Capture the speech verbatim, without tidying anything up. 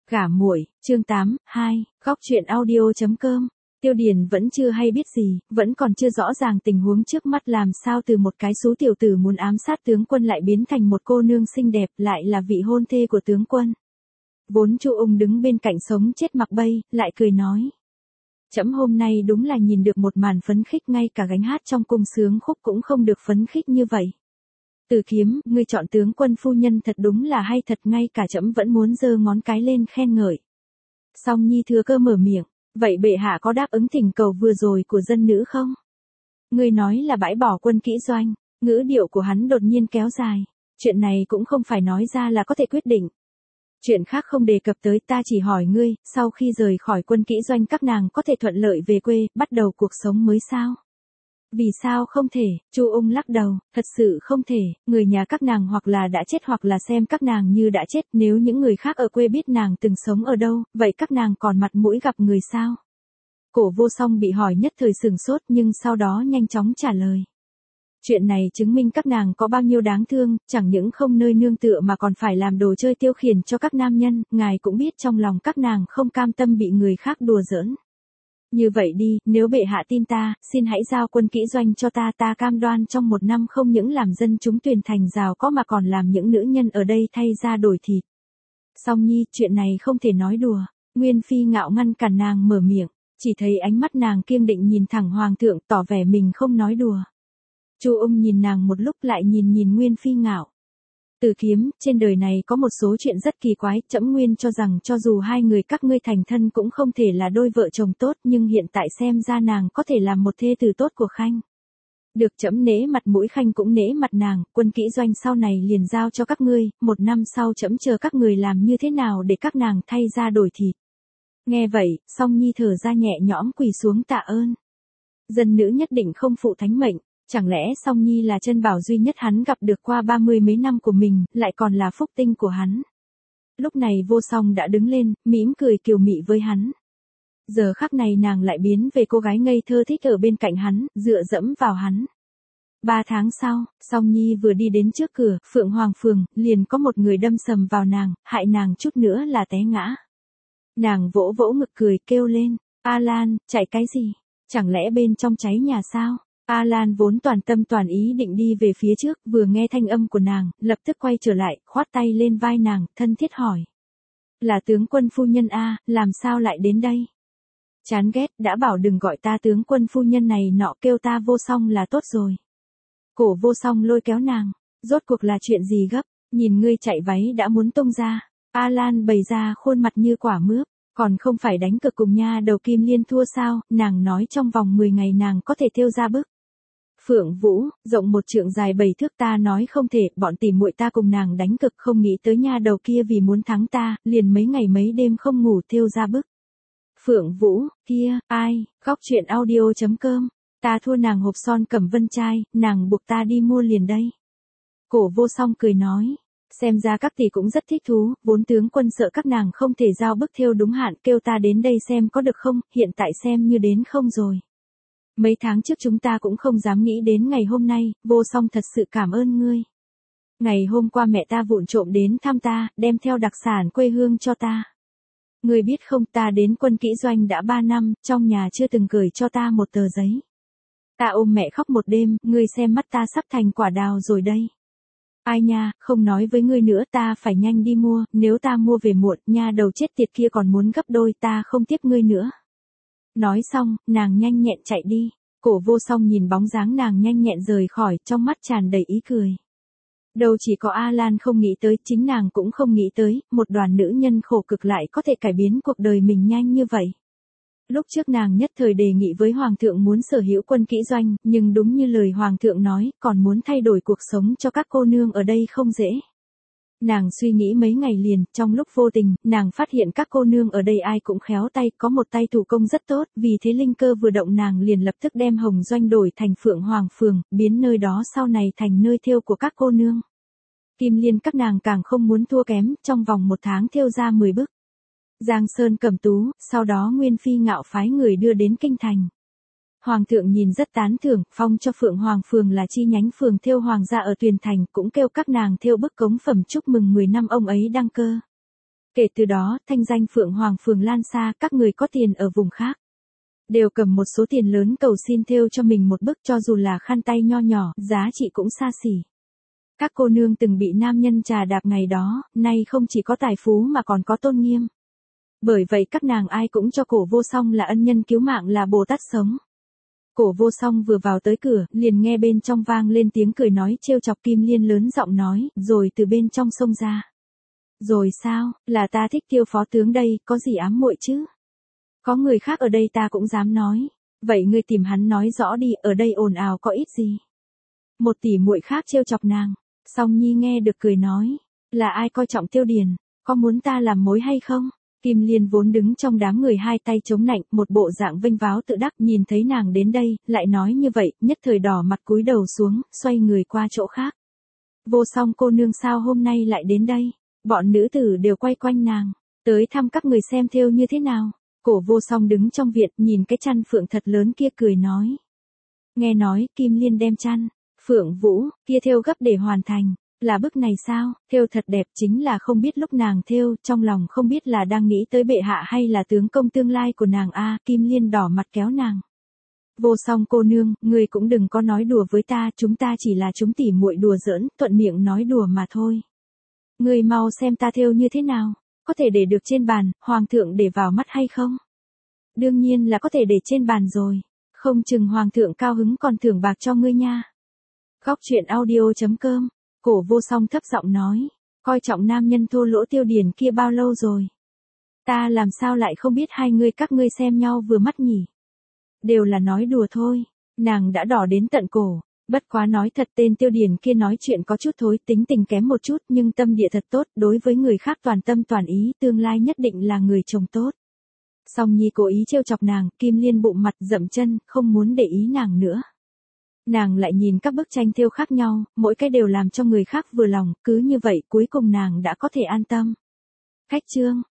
Gả muội, chương tám, hai, góc chuyện audio.com. Tiêu Điền vẫn chưa hay biết gì, vẫn còn chưa rõ ràng tình huống trước mắt làm sao từ một cái số tiểu tử muốn ám sát tướng quân lại biến thành một cô nương xinh đẹp lại là vị hôn thê của tướng quân. Vốn Chu Ung đứng bên cạnh sống chết mặc bay, lại cười nói. Trẫm hôm nay đúng là nhìn được một màn phấn khích, ngay cả gánh hát trong cung sướng khúc cũng không được phấn khích như vậy. Từ Kiếm, ngươi chọn tướng quân phu nhân thật đúng là hay thật, ngay cả trẫm vẫn muốn giơ ngón cái lên khen ngợi. Song Nhi thừa cơ mở miệng, vậy bệ hạ có đáp ứng thỉnh cầu vừa rồi của dân nữ không? Ngươi nói là bãi bỏ quân kỹ doanh, ngữ điệu của hắn đột nhiên kéo dài. Chuyện này cũng không phải nói ra là có thể quyết định. Chuyện khác không đề cập tới, ta chỉ hỏi ngươi, sau khi rời khỏi quân kỹ doanh các nàng có thể thuận lợi về quê, bắt đầu cuộc sống mới sao? Vì sao không thể? Chu Ung lắc đầu, thật sự không thể, người nhà các nàng hoặc là đã chết hoặc là xem các nàng như đã chết, nếu những người khác ở quê biết nàng từng sống ở đâu, vậy các nàng còn mặt mũi gặp người sao? Cổ Vô Song bị hỏi nhất thời sửng sốt nhưng sau đó nhanh chóng trả lời. Chuyện này chứng minh các nàng có bao nhiêu đáng thương, chẳng những không nơi nương tựa mà còn phải làm đồ chơi tiêu khiển cho các nam nhân, ngài cũng biết trong lòng các nàng không cam tâm bị người khác đùa giỡn. Như vậy đi, nếu bệ hạ tin ta, xin hãy giao quân kỹ doanh cho ta, ta cam đoan trong một năm không những làm dân chúng Tuyền Thành giàu có mà còn làm những nữ nhân ở đây thay ra đổi thịt. Song Nhi, chuyện này không thể nói đùa. Nguyên Phi ngạo ngăn cản nàng mở miệng, chỉ thấy ánh mắt nàng kiên định nhìn thẳng hoàng thượng, tỏ vẻ mình không nói đùa. Chu Ung nhìn nàng một lúc lại nhìn nhìn Nguyên Phi ngạo. Từ Kiếm, trên đời này có một số chuyện rất kỳ quái, trẫm nguyên cho rằng cho dù hai người các ngươi thành thân cũng không thể là đôi vợ chồng tốt, nhưng hiện tại xem ra nàng có thể làm một thê tử tốt của Khanh. Được, trẫm nể mặt mũi, Khanh cũng nể mặt nàng, quân kỹ doanh sau này liền giao cho các ngươi, một năm sau trẫm chờ các người làm như thế nào để các nàng thay ra đổi thịt. Nghe vậy, Song Nhi thở ra nhẹ nhõm quỳ xuống tạ ơn. Dân nữ nhất định không phụ thánh mệnh. Chẳng lẽ Song Nhi là chân bảo duy nhất hắn gặp được qua ba mươi mấy năm của mình, lại còn là phúc tinh của hắn. Lúc này Vô Song đã đứng lên, mỉm cười kiều mị với hắn. Giờ khắc này nàng lại biến về cô gái ngây thơ thích ở bên cạnh hắn, dựa dẫm vào hắn. Ba tháng sau, Song Nhi vừa đi đến trước cửa, Phượng Hoàng Phường, liền có một người đâm sầm vào nàng, hại nàng chút nữa là té ngã. Nàng vỗ vỗ ngực cười kêu lên, A Lan, chạy cái gì? Chẳng lẽ bên trong cháy nhà sao? A Lan vốn toàn tâm toàn ý định đi về phía trước, vừa nghe thanh âm của nàng, lập tức quay trở lại, khoát tay lên vai nàng, thân thiết hỏi. Là tướng quân phu nhân a, làm sao lại đến đây? Chán ghét, đã bảo đừng gọi ta tướng quân phu nhân này nọ, kêu ta Vô Song là tốt rồi. Cổ Vô Song lôi kéo nàng, rốt cuộc là chuyện gì gấp, nhìn ngươi chạy váy đã muốn tung ra. A Lan bày ra khuôn mặt như quả mướp. Còn không phải đánh cược cùng nha đầu Kim Liên thua sao, nàng nói trong vòng mười ngày nàng có thể thêu ra bức. Phượng Vũ, rộng một trượng dài bảy thước, ta nói không thể, bọn tỉ muội ta cùng nàng đánh cực, không nghĩ tới nha đầu kia vì muốn thắng ta, liền mấy ngày mấy đêm không ngủ thêu ra bức. Phượng Vũ, kia, ai, góc chuyện audio.com, ta thua nàng hộp son cẩm vân trai, nàng buộc ta đi mua liền đây. Cổ Vô Song cười nói, xem ra các tỷ cũng rất thích thú, vốn tướng quân sợ các nàng không thể giao bức thêu đúng hạn, kêu ta đến đây xem có được không, hiện tại xem như đến không rồi. Mấy tháng trước chúng ta cũng không dám nghĩ đến ngày hôm nay, Vô Song thật sự cảm ơn ngươi. Ngày hôm qua mẹ ta vụng trộm đến thăm ta, đem theo đặc sản quê hương cho ta. Ngươi biết không, ta đến quân kỹ doanh đã ba năm, trong nhà chưa từng gửi cho ta một tờ giấy. Ta ôm mẹ khóc một đêm, ngươi xem mắt ta sắp thành quả đào rồi đây. Ai nha, không nói với ngươi nữa, ta phải nhanh đi mua, nếu ta mua về muộn, nha đầu chết tiệt kia còn muốn gấp đôi, ta không tiếp ngươi nữa. Nói xong, nàng nhanh nhẹn chạy đi. Cổ Vô Song nhìn bóng dáng nàng nhanh nhẹn rời khỏi, trong mắt tràn đầy ý cười. Đâu chỉ có A Lan không nghĩ tới, chính nàng cũng không nghĩ tới, một đoàn nữ nhân khổ cực lại có thể cải biến cuộc đời mình nhanh như vậy. Lúc trước nàng nhất thời đề nghị với Hoàng thượng muốn sở hữu quân kỹ doanh, nhưng đúng như lời Hoàng thượng nói, còn muốn thay đổi cuộc sống cho các cô nương ở đây không dễ. Nàng suy nghĩ mấy ngày liền, trong lúc vô tình, nàng phát hiện các cô nương ở đây ai cũng khéo tay, có một tay thủ công rất tốt, vì thế linh cơ vừa động nàng liền lập tức đem Hồng Doanh đổi thành Phượng Hoàng Phường, biến nơi đó sau này thành nơi thêu của các cô nương. Kim Liên các nàng càng không muốn thua kém, trong vòng một tháng thêu ra mười bức. Giang Sơn Cẩm Tú, sau đó Nguyên Phi ngạo phái người đưa đến kinh thành. Hoàng thượng nhìn rất tán thưởng, phong cho Phượng Hoàng Phường là chi nhánh phường thêu hoàng gia ở Tuyền Thành, cũng kêu các nàng thêu bức cống phẩm chúc mừng mười năm ông ấy đăng cơ. Kể từ đó, thanh danh Phượng Hoàng phường lan xa, các người có tiền ở vùng khác đều cầm một số tiền lớn cầu xin thêu cho mình một bức, cho dù là khăn tay nho nhỏ, giá trị cũng xa xỉ. Các cô nương từng bị nam nhân trà đạp ngày đó, nay không chỉ có tài phú mà còn có tôn nghiêm. Bởi vậy các nàng ai cũng cho Cổ Vô Song là ân nhân cứu mạng, là Bồ Tát sống. Cổ Vô Song vừa vào tới cửa, liền nghe bên trong vang lên tiếng cười nói trêu chọc. Kim Liên lớn giọng nói, rồi từ bên trong xông ra. Rồi sao, là ta thích Tiêu phó tướng đây, có gì ám muội chứ? Có người khác ở đây ta cũng dám nói. Vậy ngươi tìm hắn nói rõ đi, ở đây ồn ào có ít gì? Một tỷ muội khác trêu chọc nàng. Song Nhi nghe được cười nói, là ai coi trọng Tiêu Điền, có muốn ta làm mối hay không? Kim Liên vốn đứng trong đám người hai tay chống nạnh, một bộ dạng vênh váo tự đắc, nhìn thấy nàng đến đây, lại nói như vậy, nhất thời đỏ mặt cúi đầu xuống, xoay người qua chỗ khác. Vô Song cô nương sao hôm nay lại đến đây? Bọn nữ tử đều quay quanh nàng, tới thăm các người xem thêu như thế nào. Cổ Vô Song đứng trong viện, nhìn cái chăn phượng thật lớn kia cười nói. Nghe nói, Kim Liên đem chăn Phượng Vũ kia thêu gấp để hoàn thành, là bức này sao? Thêu thật đẹp, chính là không biết lúc nàng thêu, trong lòng không biết là đang nghĩ tới bệ hạ hay là tướng công tương lai của nàng a. Kim Liên đỏ mặt kéo nàng. Vô Song cô nương, người cũng đừng có nói đùa với ta, chúng ta chỉ là chúng tỉ muội đùa giỡn, thuận miệng nói đùa mà thôi. Người mau xem ta thêu như thế nào, có thể để được trên bàn, hoàng thượng để vào mắt hay không? Đương nhiên là có thể để trên bàn rồi, không chừng hoàng thượng cao hứng còn thưởng bạc cho ngươi nha. Góc truyện audio chấm com. Cổ Vô Song thấp giọng nói, coi trọng nam nhân thô lỗ Tiêu Điền kia bao lâu rồi? Ta làm sao lại không biết hai ngươi các ngươi xem nhau vừa mắt nhỉ? Đều là nói đùa thôi. Nàng đã đỏ đến tận cổ, bất quá nói thật, tên Tiêu Điền kia nói chuyện có chút thối, tính tình kém một chút, nhưng tâm địa thật tốt, đối với người khác toàn tâm toàn ý, tương lai nhất định là người chồng tốt. Song Nhi cố ý trêu chọc nàng, Kim Liên bụng mặt dậm chân, không muốn để ý nàng nữa. Nàng lại nhìn các bức tranh thêu khác nhau, mỗi cái đều làm cho người khác vừa lòng, cứ như vậy cuối cùng nàng đã có thể an tâm. Khách chương.